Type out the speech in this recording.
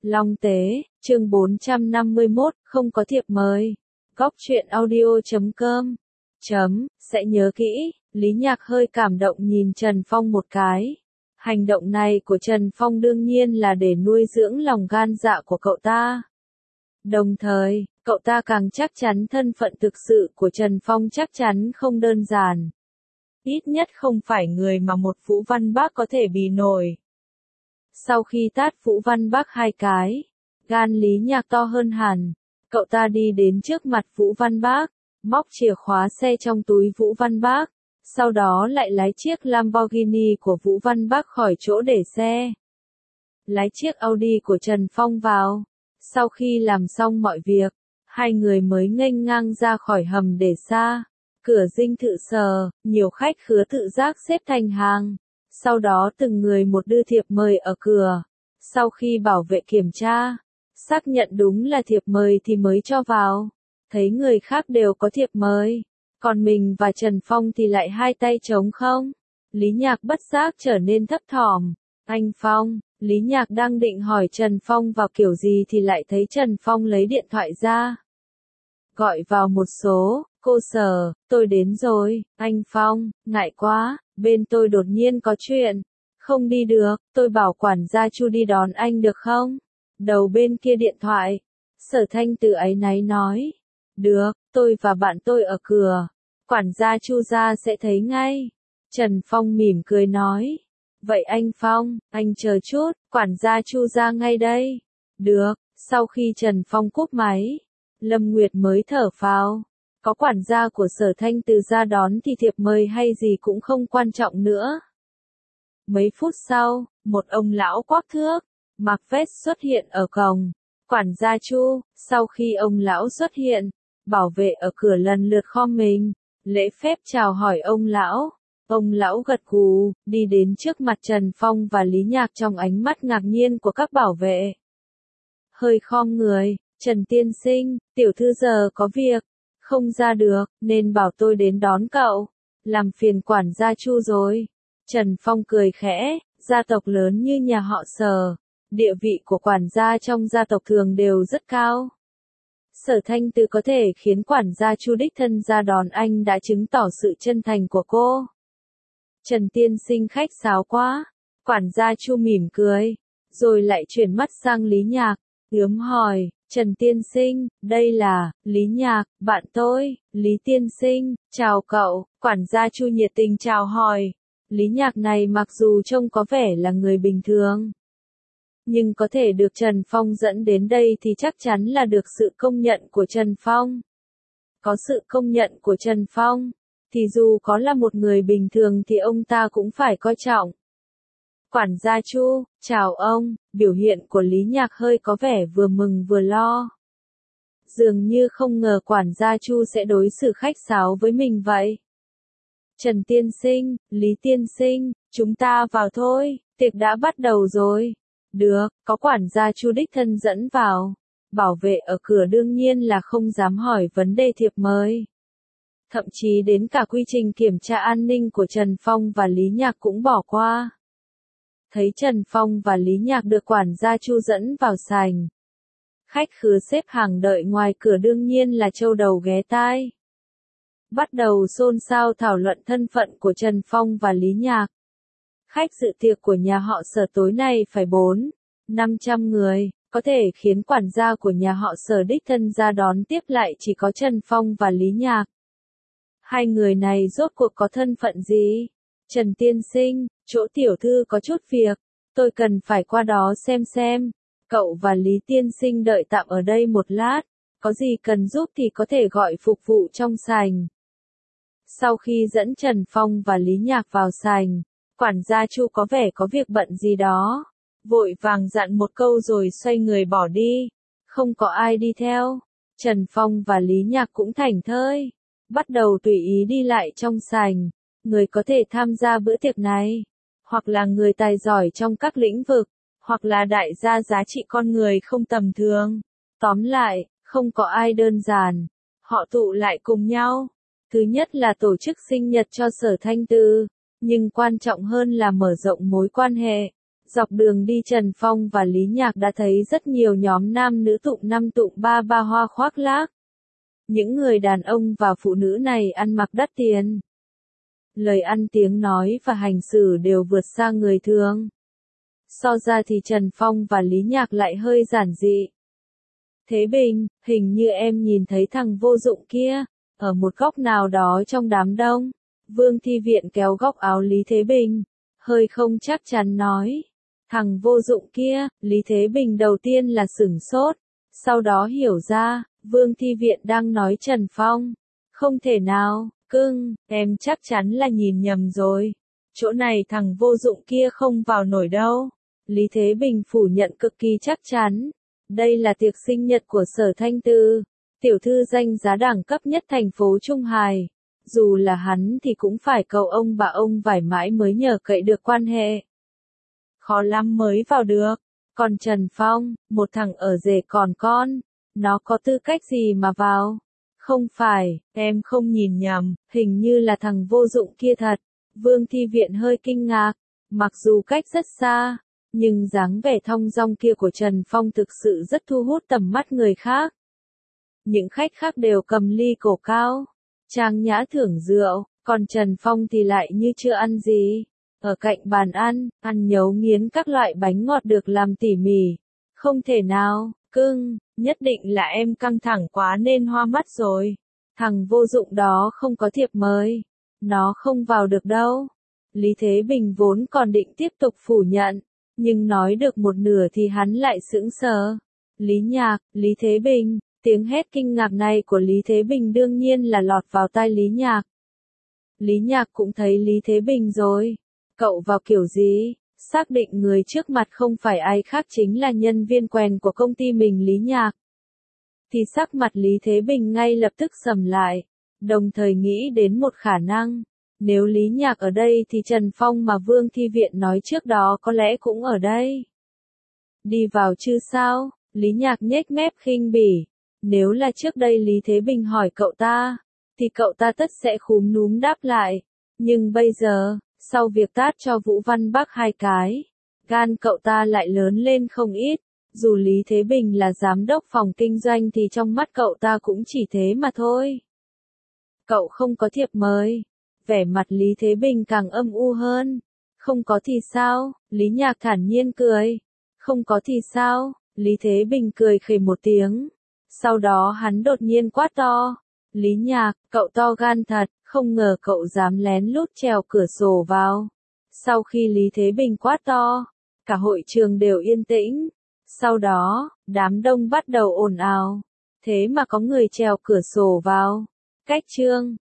Long Tế, chương 451, không có thiệp mời. Góc truyện audio.com. Sẽ nhớ kỹ, Lý Nhạc hơi cảm động nhìn Trần Phong một cái. Hành động này của Trần Phong đương nhiên là để nuôi dưỡng lòng gan dạ của cậu ta. Đồng thời, cậu ta càng chắc chắn thân phận thực sự của Trần Phong chắc chắn không đơn giản. Ít nhất không phải người mà một Vũ Văn Bác có thể bì nổi. Sau khi tát Vũ Văn Bác 2 cái, gan Lý Nhạc to hơn hẳn, cậu ta đi đến trước mặt Vũ Văn Bác, móc chìa khóa xe trong túi Vũ Văn Bác, sau đó lại lái chiếc Lamborghini của Vũ Văn Bác khỏi chỗ để xe. Lái chiếc Audi của Trần Phong vào. Sau khi làm xong mọi việc, hai người mới nghênh ngang ra khỏi hầm để xa. Cửa dinh thự sở, nhiều khách khứa tự giác xếp thành hàng. Sau đó từng người một đưa thiệp mời ở cửa. Sau khi bảo vệ kiểm tra, xác nhận đúng là thiệp mời thì mới cho vào. Thấy người khác đều có thiệp mời, còn mình và Trần Phong thì lại hai tay trống không. Lý Nhạc bất giác trở nên thấp thỏm. Anh Phong, Lý Nhạc đang định hỏi Trần Phong vào kiểu gì thì lại thấy Trần Phong lấy điện thoại ra. Gọi vào một số, cô Sở, tôi đến rồi, anh Phong, ngại quá, bên tôi đột nhiên có chuyện. Không đi được, tôi bảo quản gia Chu đi đón anh được không? Đầu bên kia điện thoại, Sở Thanh Từ áy náy nói. Được, tôi và bạn tôi ở cửa. Quản gia Chu ra sẽ thấy ngay. Trần Phong mỉm cười nói. Vậy anh Phong, anh chờ chút, quản gia Chu ra ngay đây. Được, sau khi Trần Phong cúp máy, Lâm Nguyệt mới thở phào. Có quản gia của Sở Thanh Từ ra đón thì thiệp mời hay gì cũng không quan trọng nữa. Mấy phút sau, một ông lão quắc thước, mặc vest xuất hiện ở cổng. Quản gia Chu, sau khi ông lão xuất hiện, bảo vệ ở cửa lần lượt khom mình, lễ phép chào hỏi ông lão. Ông lão gật gù, đi đến trước mặt Trần Phong và Lý Nhạc trong ánh mắt ngạc nhiên của các bảo vệ. Hơi khom người, Trần tiên sinh, tiểu thư giờ có việc, không ra được, nên bảo tôi đến đón cậu. Làm phiền quản gia Chu rồi. Trần Phong cười khẽ, gia tộc lớn như nhà họ Sở, địa vị của quản gia trong gia tộc thường đều rất cao. Sở Thanh Từ có thể khiến quản gia Chu đích thân ra đón anh đã chứng tỏ sự chân thành của cô. Trần tiên sinh khách sáo quá. Quản gia Chu mỉm cười, rồi lại chuyển mắt sang Lý Nhạc, ướm hỏi, Trần tiên sinh, đây là Lý Nhạc, bạn tôi. Lý tiên sinh, chào cậu. Quản gia Chu nhiệt tình chào hỏi. Lý Nhạc này mặc dù trông có vẻ là người bình thường, nhưng có thể được Trần Phong dẫn đến đây thì chắc chắn là được sự công nhận của Trần Phong. Có sự công nhận của Trần Phong, thì dù có là một người bình thường thì ông ta cũng phải coi trọng. Quản gia Chu, chào ông. Biểu hiện của Lý Nhạc hơi có vẻ vừa mừng vừa lo. Dường như không ngờ quản gia Chu sẽ đối xử khách sáo với mình vậy. Trần tiên sinh, Lý tiên sinh, chúng ta vào thôi, tiệc đã bắt đầu rồi. Được, có quản gia Chu đích thân dẫn vào. Bảo vệ ở cửa đương nhiên là không dám hỏi vấn đề thiệp mời. Thậm chí đến cả quy trình kiểm tra an ninh của Trần Phong và Lý Nhạc cũng bỏ qua. Thấy Trần Phong và Lý Nhạc được quản gia Chu dẫn vào sảnh. Khách khứa xếp hàng đợi ngoài cửa đương nhiên là châu đầu ghé tai. Bắt đầu xôn xao thảo luận thân phận của Trần Phong và Lý Nhạc. Khách dự tiệc của nhà họ Sở tối nay phải 400-500 người, có thể khiến quản gia của nhà họ Sở đích thân ra đón tiếp lại chỉ có Trần Phong và Lý Nhạc. Hai người này rốt cuộc có thân phận gì? Trần tiên sinh, chỗ tiểu thư có chút việc, tôi cần phải qua đó xem. Cậu và Lý tiên sinh đợi tạm ở đây một lát, có gì cần giúp thì có thể gọi phục vụ trong sảnh. Sau khi dẫn Trần Phong và Lý Nhạc vào sảnh, quản gia Chu có vẻ có việc bận gì đó, vội vàng dặn một câu rồi xoay người bỏ đi, không có ai đi theo. Trần Phong và Lý Nhạc cũng thảnh thơi, bắt đầu tùy ý đi lại trong sảnh. Người có thể tham gia bữa tiệc này, hoặc là người tài giỏi trong các lĩnh vực, hoặc là đại gia giá trị con người không tầm thường. Tóm lại, không có ai đơn giản. Họ tụ lại cùng nhau. Thứ nhất là tổ chức sinh nhật cho Sở Thanh Từ, nhưng quan trọng hơn là mở rộng mối quan hệ. Dọc đường đi Trần Phong và Lý Nhạc đã thấy rất nhiều nhóm nam nữ tụng năm tụng ba ba hoa khoác lác. Những người đàn ông và phụ nữ này ăn mặc đắt tiền. Lời ăn tiếng nói và hành xử đều vượt xa người thường. So ra thì Trần Phong và Lý Nhạc lại hơi giản dị. Thế Bình, hình như em nhìn thấy thằng vô dụng kia, ở một góc nào đó trong đám đông. Vương Thi Viện kéo góc áo Lý Thế Bình, hơi không chắc chắn nói. Thằng vô dụng kia, Lý Thế Bình đầu tiên là sửng sốt, sau đó hiểu ra, Vương Thi Viện đang nói Trần Phong. Không thể nào, cưng, em chắc chắn là nhìn nhầm rồi. Chỗ này thằng vô dụng kia không vào nổi đâu. Lý Thế Bình phủ nhận cực kỳ chắc chắn. Đây là tiệc sinh nhật của Sở Thanh Tư, tiểu thư danh giá đẳng cấp nhất thành phố Trung Hải. Dù là hắn thì cũng phải cầu ông bà ông vải mãi mới nhờ cậy được quan hệ. Khó lắm mới vào được. Còn Trần Phong, một thằng ở rể còn con, nó có tư cách gì mà vào? Không phải, em không nhìn nhầm, hình như là thằng vô dụng kia thật. Vương Thi Viện hơi kinh ngạc, mặc dù cách rất xa, nhưng dáng vẻ thong dong kia của Trần Phong thực sự rất thu hút tầm mắt người khác. Những khách khác đều cầm ly cổ cao, trang nhã thưởng rượu, còn Trần Phong thì lại như chưa ăn gì. Ở cạnh bàn ăn nhấu nghiến các loại bánh ngọt được làm tỉ mỉ. Không thể nào, cưng, nhất định là em căng thẳng quá nên hoa mắt rồi. Thằng vô dụng đó không có thiệp mời. Nó không vào được đâu. Lý Thế Bình vốn còn định tiếp tục phủ nhận, nhưng nói được một nửa thì hắn lại sững sờ. Lý Nhạc, Lý Thế Bình, tiếng hét kinh ngạc này của Lý Thế Bình đương nhiên là lọt vào tai Lý Nhạc. Lý Nhạc cũng thấy Lý Thế Bình rồi. Cậu vào kiểu gì? Xác định người trước mặt không phải ai khác chính là nhân viên quèn của công ty mình Lý Nhạc. Thì sắc mặt Lý Thế Bình ngay lập tức sầm lại, đồng thời nghĩ đến một khả năng. Nếu Lý Nhạc ở đây thì Trần Phong mà Vương Thi Viện nói trước đó có lẽ cũng ở đây. Đi vào chứ sao? Lý Nhạc nhếch mép khinh bỉ. Nếu là trước đây Lý Thế Bình hỏi cậu ta, thì cậu ta tất sẽ khúm núm đáp lại. Nhưng bây giờ, sau việc tát cho Vũ Văn Bắc 2 cái, gan cậu ta lại lớn lên không ít. Dù Lý Thế Bình là giám đốc phòng kinh doanh thì trong mắt cậu ta cũng chỉ thế mà thôi. Cậu không có thiệp mời. Vẻ mặt Lý Thế Bình càng âm u hơn. Không có thì sao? Lý Nhạc thản nhiên cười. Không có thì sao? Lý Thế Bình cười khẩy một tiếng. Sau đó hắn đột nhiên quát to. Lý Nhạc, cậu to gan thật, không ngờ cậu dám lén lút trèo cửa sổ vào. Sau khi Lý Thế Bình quát to, cả hội trường đều yên tĩnh. Sau đó, đám đông bắt đầu ồn ào. Thế mà có người trèo cửa sổ vào. Cách chương